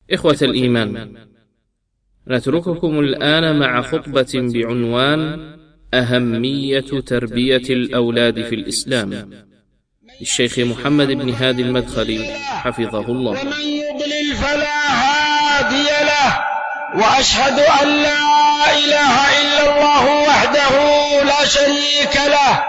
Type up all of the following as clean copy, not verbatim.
إخوة الإيمان، نترككم الآن مع خطبة بعنوان أهمية تربية الأولاد في الإسلام للشيخ محمد بن هادي المدخلي حفظه الله. ومن يضلل فلا هادي له، وأشهد أن لا إله إلا الله وحده لا شريك له،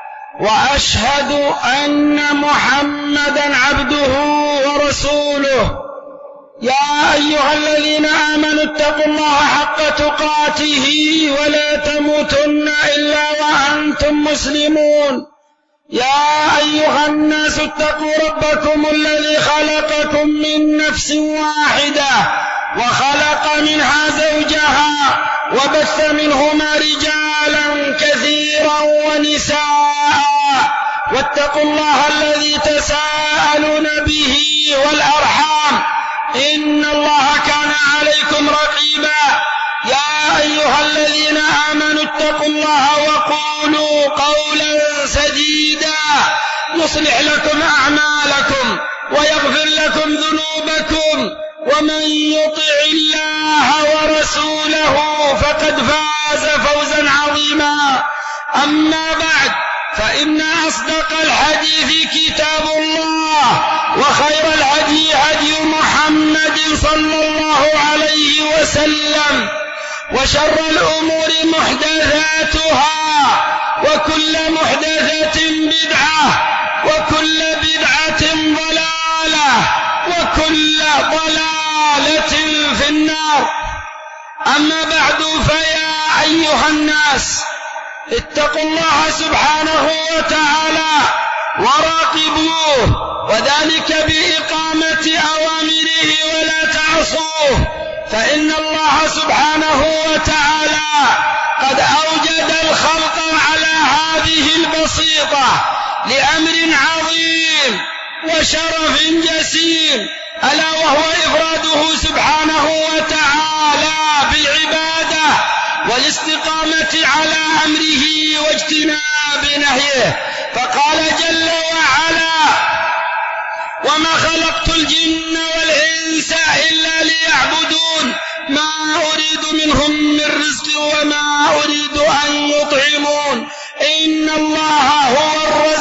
وأشهد أن محمدا عبده ورسوله. يا أيها الذين آمنوا اتقوا الله حق تقاته ولا تموتن إلا وأنتم مسلمون. يا أيها الناس اتقوا ربكم الذي خلقكم من نفس واحدة وخلق منها زوجها وبث منهما رجالا كثيرا ونساء، واتقوا الله الذي تساءلون به والأرحام إن الله كان عليكم رقيبا. يا أيها الذين آمنوا اتقوا الله وقولوا قولا سديدا يصلح لكم أعمالكم ويغفر لكم ذنوبكم، ومن يطع الله ورسوله فقد فاز فوزا عظيما. أما بعد، فإن أصدق الحديث كتاب الله، وخير الهدي هدي محمد صلى الله عليه وسلم، وشر الأمور محدثاتها، وكل محدثة بدعة، وكل بدعة ضلالة، وكل ضلالة في النار. أما بعد، فيا أيها الناس، اتقوا الله سبحانه وتعالى وراقبوه، وذلك بإقامة أوامره ولا تعصوه، فإن الله سبحانه وتعالى قد أوجد الخلق على هذه البسيطة لأمر عظيم وشرف جسيم، ألا وهو إفراده سبحانه وتعالى بالعبادة والاستقامة على أمره واجتناب نهيه. فقال جل وعلا: وما خلقت الجن والإنس إلا ليعبدون ما أريد منهم من رزق وما أريد أن يطعمون إن الله هو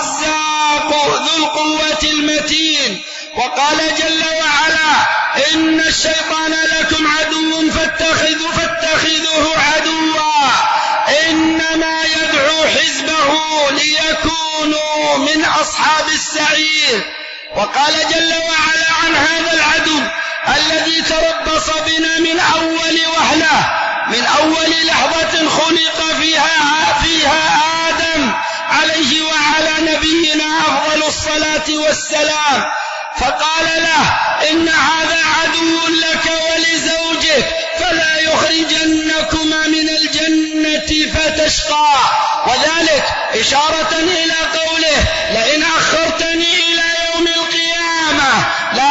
الرزاق ذو القوة المتين. وقال جل وعلا: إن الشيطان لكم عدو فاتخذوه عدوا إنما يدعو حزبه ليكونوا من أصحاب السعير. وقال جل وعلا عن هذا العدو الذي تربص بنا من أول وهلة، من أول لحظة خلق فيها آدم عليه وعلى نبينا أفضل الصلاة والسلام، فقال له: إن هذا عدو لك ولزوجك فلا يخرجنكما من الجنة فتشقى. وذلك إشارة إلى قوله: لئن أخرتني إلى يوم القيامة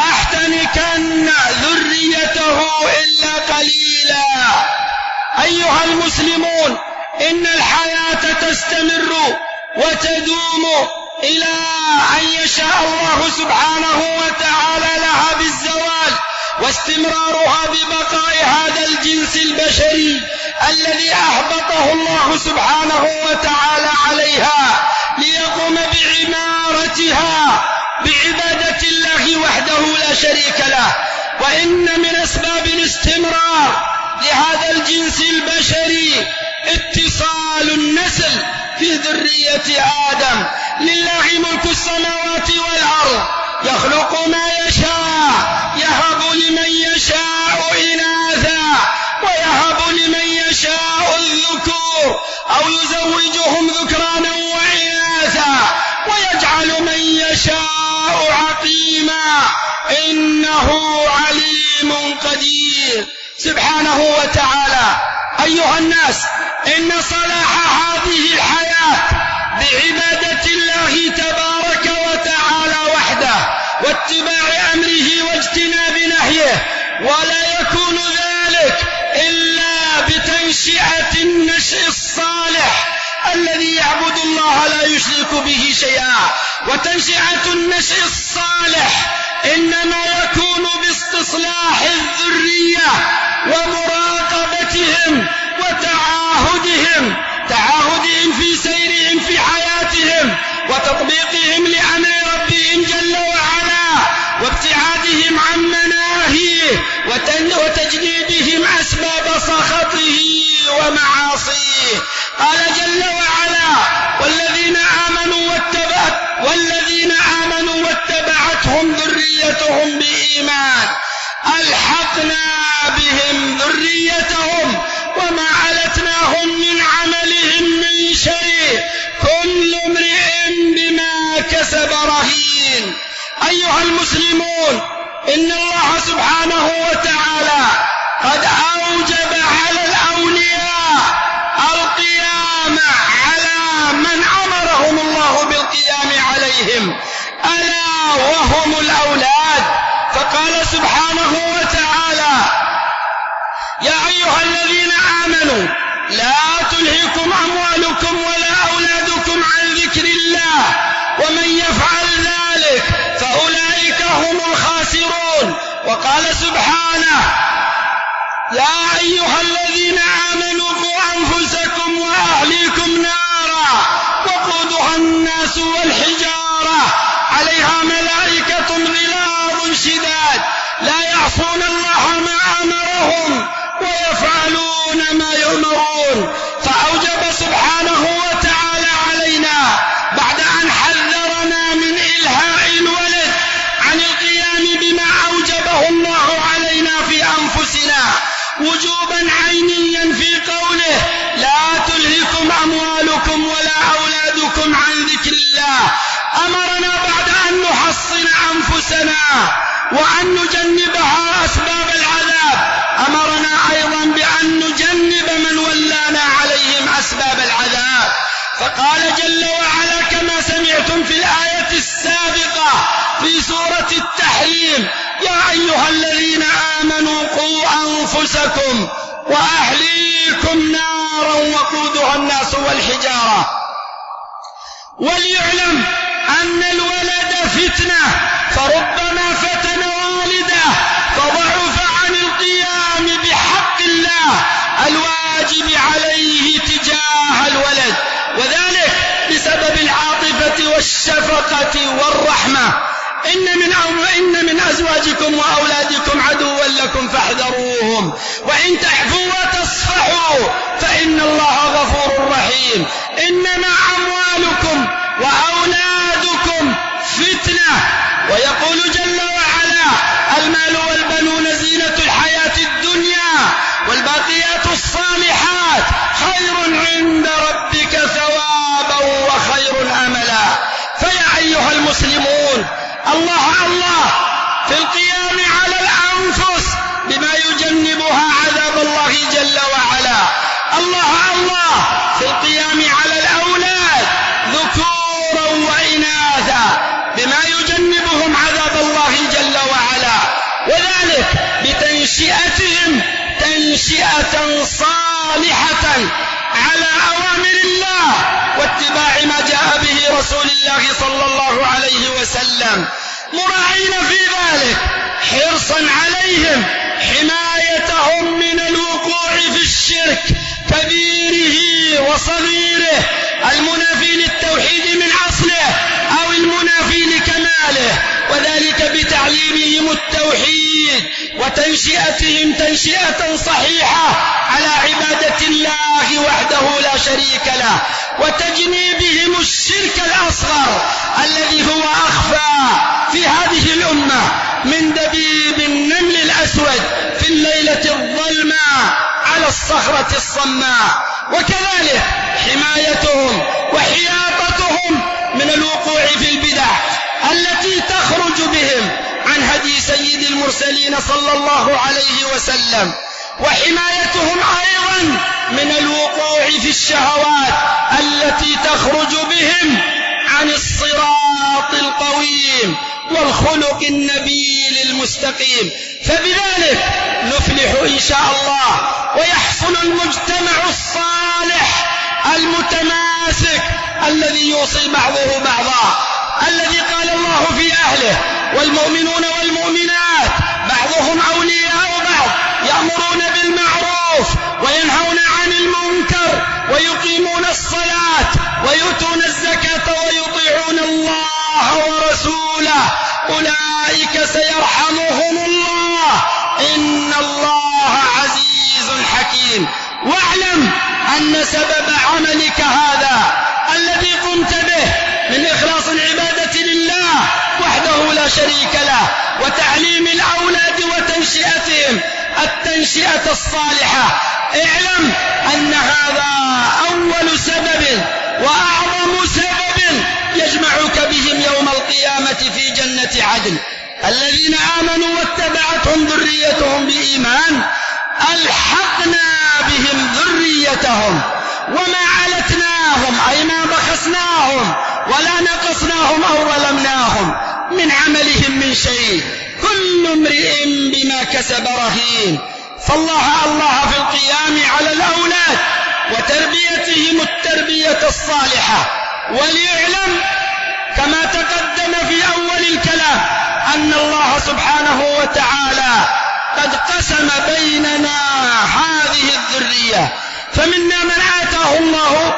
لأحتنكن ذريته إلا قليلا. أيها المسلمون، إن الحياة تستمر وتدوم إلى أن يشاء الله سبحانه وتعالى لها بالزوال، واستمرارها ببقاء هذا الجنس البشري الذي أهبطه الله سبحانه وتعالى عليها ليقوم بعمارتها بعبادة الله وحده لا شريك له. وإن من أسباب الاستمرار لهذا الجنس البشري اتصال النسل في ذرية آدم. لله ملك السماوات والأرض، يخلق ما يشاء، يهب لمن يشاء إناثا ويهب لمن يشاء الذكور أو يزوجهم ذكرانا وإناثا ويجعل من يشاء عقيما إنه عليم قدير سبحانه وتعالى. أيها الناس، إن صلاح هذه الحياة بعبادة الله تبارك وتعالى وحده واتباع أمره واجتناب نهيه، ولا يكون ذلك إلا بتنشئة النشء الصالح الذي يعبد الله لا يشرك به شيئا. وتنشئة النشء الصالح إنما يكون باستصلاح الذرية ومراقبتهم تعاهدهم في سيرهم في حياتهم وتطبيقهم لأمر ربهم جل وعلا وابتعادهم عن مناهيه وتجنيبهم أسباب سخطه ومعاصيه. قال جل وعلا: والذين آمنوا واتبعتهم ذريتهم بإيمان ألحقنا بهم ذريتهم وما علتناهم من عملهم من شيء كل امرئ بما كسب رهين. أيها المسلمون، إن الله سبحانه وتعالى قد أوجب على الأولياء القيام على من أمرهم الله بالقيام عليهم، ألا وهم الأولاد. فقال سبحانه وتعالى: يا أيها الذين آمنوا لا تلهكم أموالكم ولا أولادكم عن ذكر الله ومن يفعل ذلك فأولئك هم الخاسرون. وقال سبحانه: يا أيها الذين آمنوا قوا أنفسكم وأهليكم نارا وقودها الناس والحجارة عليها ملائكة غلاظ شداد لا يعصون الله ما أمرهم ويفعلون ما يؤمرون. فأوجب سبحانه وتعالى علينا بعد أن حذرنا من إلهاء الولد عن القيام بما أوجبه الله علينا في أنفسنا وجوبا عينيا في قوله: لا تلهكم أموالكم ولا أولادكم عن ذكر الله. أمرنا بعد أن نحصن أنفسنا وأن نجنبها أسباب العذاب، أمرنا أيضا بأن نجنب من ولانا عليهم أسباب العذاب. فقال جل وعلا كما سمعتم في الآية السابقة في سورة التحريم: يا أيها الذين آمنوا قوا أنفسكم وأهليكم نارا وقودها الناس والحجارة. وليعلم أن الولد فتنة، فربما فتن والده فضعف عن القيام بحق الله الواجب عليه تجاه الولد، وذلك بسبب العاطفة والشفقة والرحمة. إن من أزواجكم وأولادكم عدوا لكم فاحذروهم وإن تعفوا وتصفحوا فإن الله غفور رحيم. إنما أموالكم وأولادكم فتنة. ويقول جل وعلا: المال والبنون زينة الحياة الدنيا والباقيات الصالحات خير عند ربك ثوابا وخير أملا. فيا أيها المسلمون، الله في القيام على الأنفس بما يجنبها عذاب الله جل وعلا. الله في القيام على الأولاد ذكورا وإناثا بما يجنبهم عذاب الله جل وعلا، وذلك بتنشئتهم تنشئة صالحة على أوامر الله واتباع ما جاء به رسول الله صلى الله عليه وسلم، مراعين في ذلك حرصا عليهم حمايتهم من الوقوع في الشرك كبيره وصغيره، المنافي للتوحيد من أصله أو المنافي لكماله، وذلك بتعليمهم التوحيد وتنشئتهم تنشئة صحيحة على عبادة الله وحده لا شريك له، وتجنيبهم الشرك الأصغر الذي هو أخفى في هذه الأمة من دبيب النمل الأسود في الليلة الظلماء على الصخرة الصماء. وكذلك حمايتهم وحياطتهم من الوقوع في البدع التي تخرج بهم عن هدي سيد المرسلين صلى الله عليه وسلم، وحمايتهم أيضا من الوقوع في الشهوات التي تخرج بهم عن الصراط القويم والخلق النبيل المستقيم. فبذلك نفلح إن شاء الله ويحصل المجتمع الصالح المتماسك الذي يوصي بعضه بعضا، الذي قال الله في أهله: والمؤمنون والمؤمنات بعضهم أولياء بعض، يأمرون بالمعروف وينهون عن المنكر ويقيمون الصلاة ويؤتون الزكاة ويطيعون الله ورسوله، أولئك سيرحمهم الله، إن الله عزيز حكيم. واعلم أن سبب عملك هذا الذي قمت به من إخلاص العبادة لله وحده لا شريك له وتعليم الأولاد وتنشئتهم التنشئة الصالحة، اعلم أن هذا أول سبب وأعظم سبب يجمعك بهم يوم القيامة في جنة عدن. الذين آمنوا واتبعتهم ذريتهم بإيمان ألحقنا بهم ذريتهم وما علتناهم، أي ما بخسناهم ولا نقصناهم أو ظلمناهم من عملهم من شيء، كل امرئ بما كسب رهين. فالله في القيام على الأولاد وتربيتهم التربية الصالحة. وليعلم كما تقدم في أول الكلام أن الله سبحانه وتعالى قد قسم بيننا هذه الذرية، فمنا من آتاه الله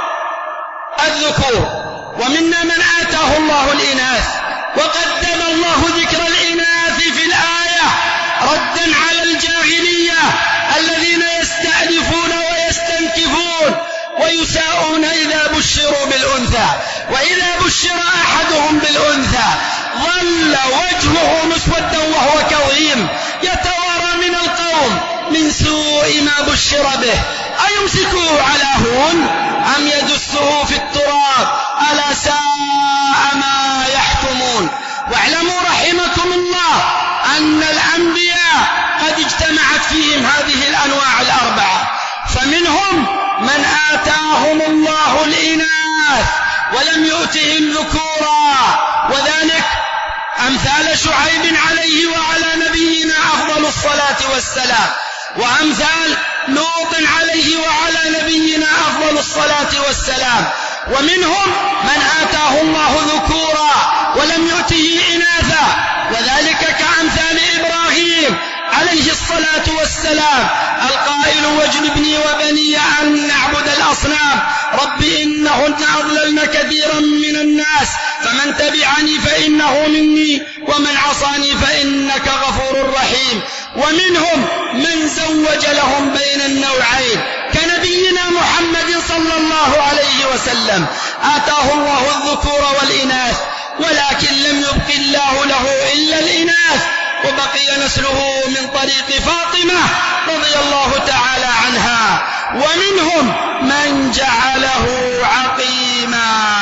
الذكور ومنا من آتاه الله الإناث، وقدم الله ذكر الإناث في الآية ردا على الجاهلية الذين يستألفون ويستنكفون ويساءون إذا بشروا بالأنثى، وإذا بشر أحدهم بالأنثى ظل وجهه مسودا وهو كظيم يتوارى من القوم من سوء ما بشر به، أيمسكه على هون أم يدسه في التراب، ألا ساء ما يحكمون. واعلموا رحمكم الله أن الأنبياء قد اجتمعت فيهم هذه الأنواع الأربعة، فمنهم من آتاهم الله الإناث ولم يؤتهم ذكورا، وذلك أمثال شعيب عليه وعلى نبينا أفضل الصلاة والسلام، وأمثال لوط عليه وعلى نبينا أفضل الصلاة والسلام. ومنهم من آتاه الله ذكورا ولم يؤته إناثا، وذلك كأمثال إبراهيم عليه الصلاة والسلام القائل واجنبني وبني أن نعبد الأصنام رب إنهن أضللن كثيرا من الناس فمن تبعني فإنه مني ومن عصاني فإنك غفور رحيم. ومنهم من زوج لهم بين النوعين كنبينا محمد صلى الله عليه وسلم، آتاه الله الذكور والإناث ولكن لم يبق الله له إلا الإناث، وبقي نسله من طريق فاطمة رضي الله تعالى عنها. ومنهم من جعله عقيما،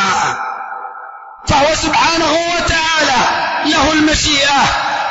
فهو سبحانه وتعالى له المشيئة،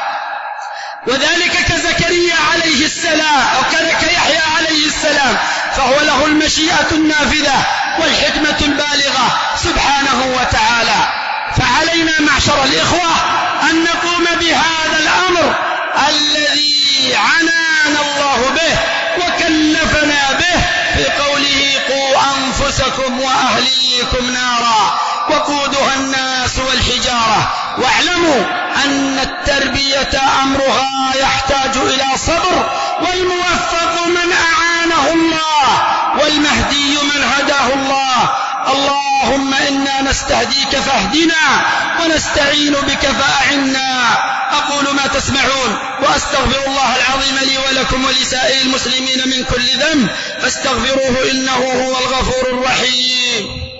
وذلك كزكريا عليه السلام أو كيحيى عليه السلام، فهو له المشيئة النافذة والحكمة البالغة سبحانه وتعالى. فعلينا معشر الإخوة أن نقوم بهذا الأمر الذي عنانا الله به وكلفنا به في قوله قوا أنفسكم وأهليكم نارا وقودها الناس والحجارة. واعلموا أن التربية أمرها يحتاج إلى صبر، والموفق من أعانه الله والمهدي من هداه الله. اللهم إنا نستهديك فاهدنا ونستعين بك فأعنا. أقول ما تسمعون وأستغفر الله العظيم لي ولكم ولسائر المسلمين من كل ذنب فاستغفروه إنه هو الغفور الرحيم.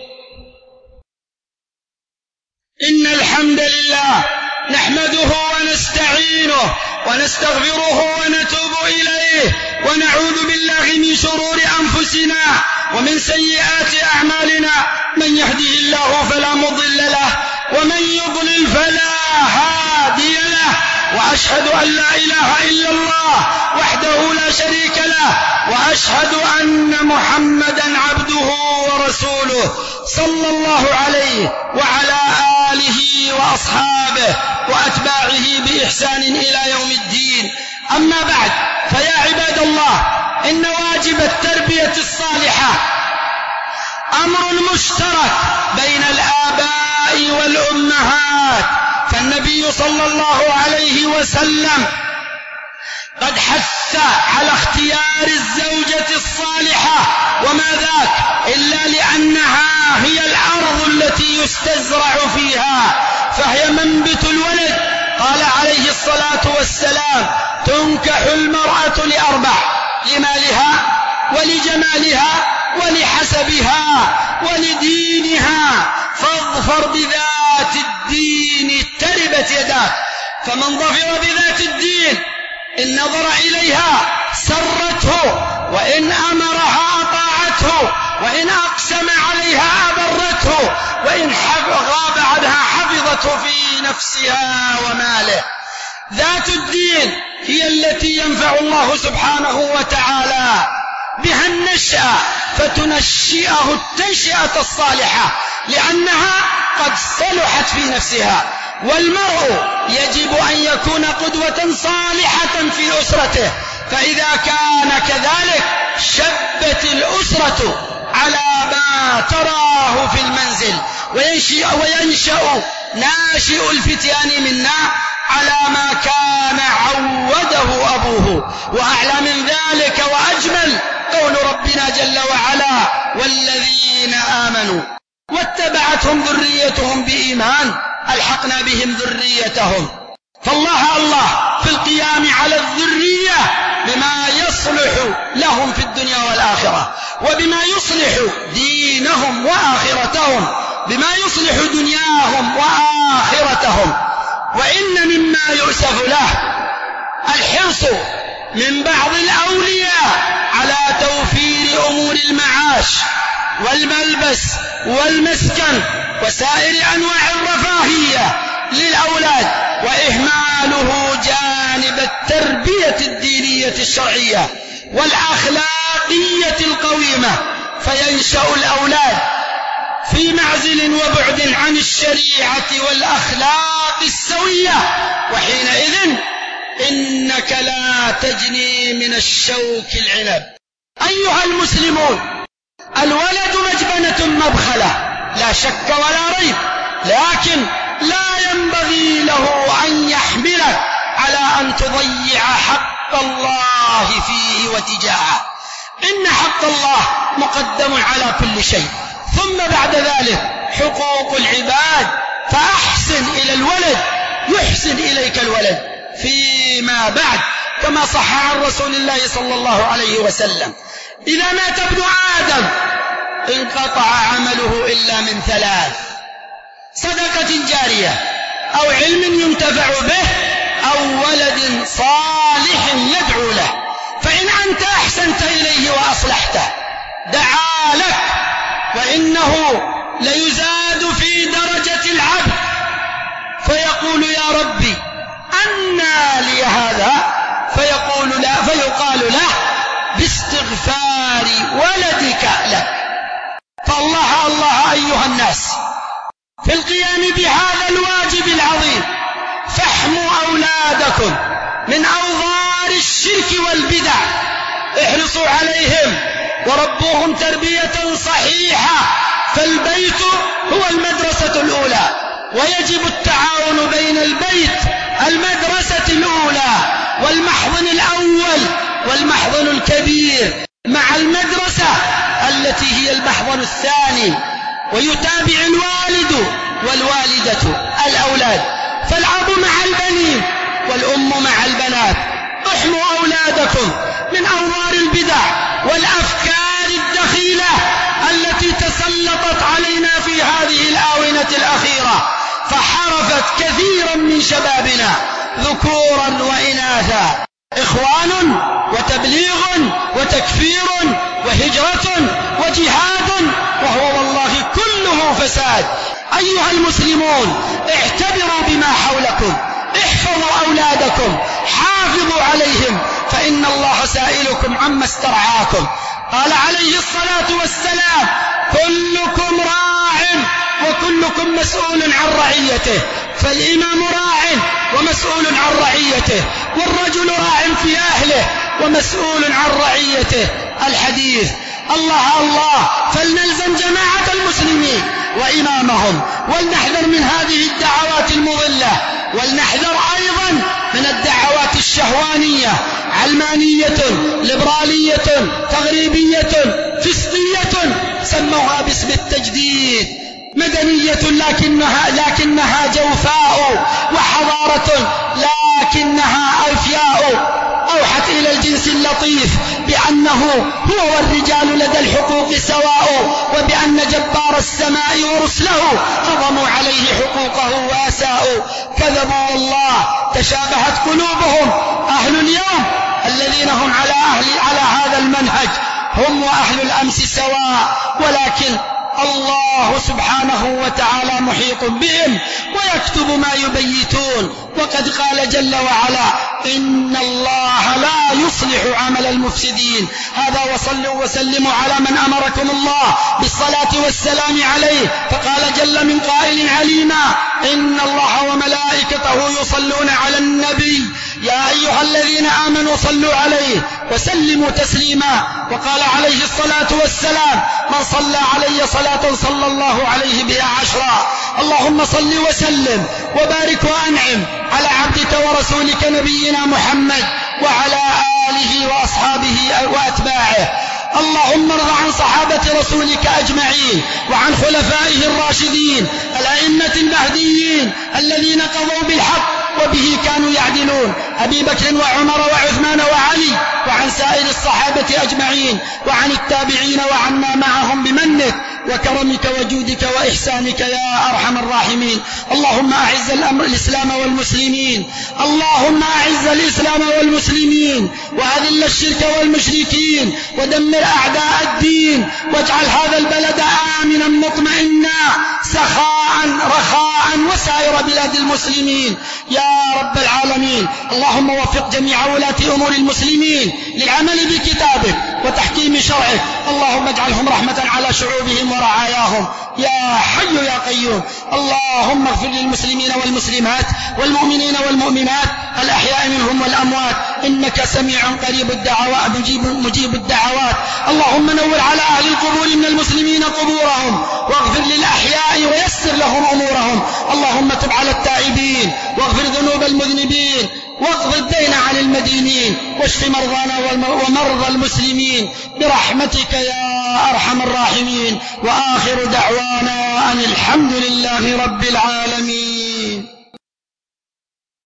إن الحمد لله نحمده ونستعينه ونستغفره ونتوب إليه ونعوذ بالله من شرور أنفسنا ومن سيئات أعمالنا، من يهده الله فلا مضل له ومن يضلل فلا هادي له، وأشهد أن لا إله إلا الله وحده لا شريك له، وأشهد أن محمدا عبده ورسوله صلى الله عليه وعلى آله وأصحابه وأتباعه بإحسان إلى يوم الدين. أما بعد، فيا عباد الله، إن واجب التربية الصالحة أمر مشترك بين الآباء والأمهات، فالنبي صلى الله عليه وسلم قد حث على اختيار الزوجة الصالحة، وما ذاك إلا لأنها هي الأرض التي يستزرع فيها، فهي منبت الولد. قال عليه الصلاة والسلام: تنكح المرأة لأربع: لمالها ولجمالها ولحسبها ولدينها، فاظفر بذات الدين تربت يداك. فمن ظفر بذات الدين إن نظر إليها سرته، وإن أمرها أطاعته، وإن أقسم عليها أبرته، وإن غاب عنها حفظته في نفسها وماله. ذات الدين هي التي ينفع الله سبحانه وتعالى بها النشأة، فتنشئه التنشئة الصالحة لأنها قد صلحت في نفسها. والمرء يجب أن يكون قدوة صالحة في أسرته، فإذا كان كذلك شبت الأسرة على ما تراه في المنزل، وينشأ ناشئ الفتيان منا على ما كان عوده أبوه. وأعلى من ذلك وأجمل قول ربنا جل وعلا: والذين آمنوا واتبعتهم ذريتهم بإيمان ألحقنا بهم ذريتهم. فالله في القيام على الذرية بما يصلح لهم في الدنيا والآخرة، وبما يصلح دينهم وآخرتهم، بما يصلح دنياهم وآخرتهم. وإن مما يؤسف له الحرص من بعض الأولياء على توفير أمور المعاش والملبس والمسكن وسائر أنواع الرفاهية للأولاد، وإهماله جانب التربية الدينية الشرعية والأخلاقية القويمة، فينشأ الأولاد في معزل وبعد عن الشريعة والأخلاق السوية، وحينئذ إنك لا تجني من الشوك العنب. أيها المسلمون، الولد مجبنة مبخلة لا شك ولا ريب، لكن لا ينبغي له أن يحملك على أن تضيع حق الله فيه وتجاهه. إن حق الله مقدم على كل شيء، ثم بعد ذلك حقوق العباد، فأحسن إلى الولد يحسن إليك الولد فيما بعد، كما صح عن رسول الله صلى الله عليه وسلم: إذا مات ابن آدم انقطع عمله إلا من ثلاث: صدقة جارية، أو علم ينتفع به، أو ولد صالح يدعو له. فإن أنت أحسنت إليه وأصلحته دعا لك، وإنه ليزاد في درجة العبد فيقول: يا ربي أنى لي هذا؟ فيقال له: باستغفار ولدك لك. فالله الله أيها الناس في القيام بهذا الواجب العظيم، فاحموا أولادكم من أوضار الشرك والبدع، احرصوا عليهم وربوهم تربية صحيحة، فالبيت هو المدرسة الأولى، ويجب التعاون بين البيت المدرسة الأولى والمحضن الأول والمحضن الكبير مع المدرسة التي هي المحضن الثاني، ويتابع الوالد والوالدة الأولاد، فالأب مع البنين والأم مع البنات. احموا أولادكم من أوضار البدع والأفكار الدخيلة التي تسلطت علينا في هذه الآونة الأخيرة، فحرفت كثيرا من شبابنا ذكورا وإناثا، إخوان وتبليغ وتكفير وهجرة وجهاد، وهو والله كله فساد. أيها المسلمون، اعتبروا بما حولكم، احفظوا أولادكم، حافظوا عليهم، فإن الله سائلكم عما استرعاكم. قال عليه الصلاة والسلام: كلكم راع وكلكم مسؤول عن رعيته، فالإمام راع ومسؤول عن رعيته، والرجل راع في أهله ومسؤول عن رعيته. الحديث. الله الله، فلنلزم جماعة المسلمين وإمامهم. ولنحذر من هذه الدعوات المضلة، ولنحذر أيضا من الدعوات الشهوانية، علمانية، ليبرالية، تغريبية، فسطية، سموها باسم التجديد، مدنية لكنها جوفاء، وحضارة لكنها أوفياء. أوحت إلى الجنس اللطيف بأنه هو والرجال لدى الحقوق سواء، وبأن جبار السماء ورسله هضموا عليه حقوقه وأساءوا. كذبوا والله، تشابهت قلوبهم. أهل اليوم الذين هم على هذا المنهج هم وأهل الأمس سواء، ولكن الله سبحانه وتعالى محيط بهم ويكتب ما يبيتون. وقد قال جل وعلا: إن الله لا يصلح عمل المفسدين. هذا وصلوا وسلموا على من أمركم الله بالصلاة والسلام عليه، فقال جل من قائل عليما: إن الله وملائكته يصلون على النبي يا أيها الذين آمنوا صلوا عليه وسلموا تسليما. وقال عليه الصلاة والسلام: من صلى علي صلاة صلى الله عليه بها 10. اللهم صل وسلم وبارك وأنعم على عبدك ورسولك نبينا محمد وعلى آله وأصحابه وأتباعه. اللهم ارض عن صحابة رسولك أجمعين، وعن خلفائه الراشدين الأئمة المهديين الذين قضوا بالحق وبه كانوا يعدلون، أبي بكر وعمر وعثمان وعلي، وعن سائر الصحابة أجمعين، وعن التابعين، وعنا معهم بمنك وكرمك وجودك وإحسانك يا أرحم الراحمين. اللهم أعز الإسلام والمسلمين، اللهم أعز الإسلام والمسلمين، وأذل الشرك والمشركين، ودمر أعداء الدين، واجعل هذا البلد آمنا مطمئنا سخاء رخاء وسائر بلاد المسلمين يا رب العالمين. اللهم وفق جميع ولاة أمور المسلمين للعمل بكتابك وتحكيم شرعك. اللهم اجعلهم رحمة على شعوبهم ورعاياهم يا حي يا قيوم. اللهم اغفر للمسلمين والمسلمات والمؤمنين والمؤمنات الأحياء منهم والأموات، إنك سميع قريب الدعوات مجيب الدعوات. اللهم نور على أهل القبور من المسلمين قبورهم، واغفر للأحياء ويسر لهم أمورهم. اللهم تب على التائبين، واغفر ذنوب المذنبين، واقض الدين عن المدينين، واشف مرضانا ومرضى المسلمين برحمتك يا أرحم الراحمين. وآخر دعوانا أن الحمد لله رب العالمين.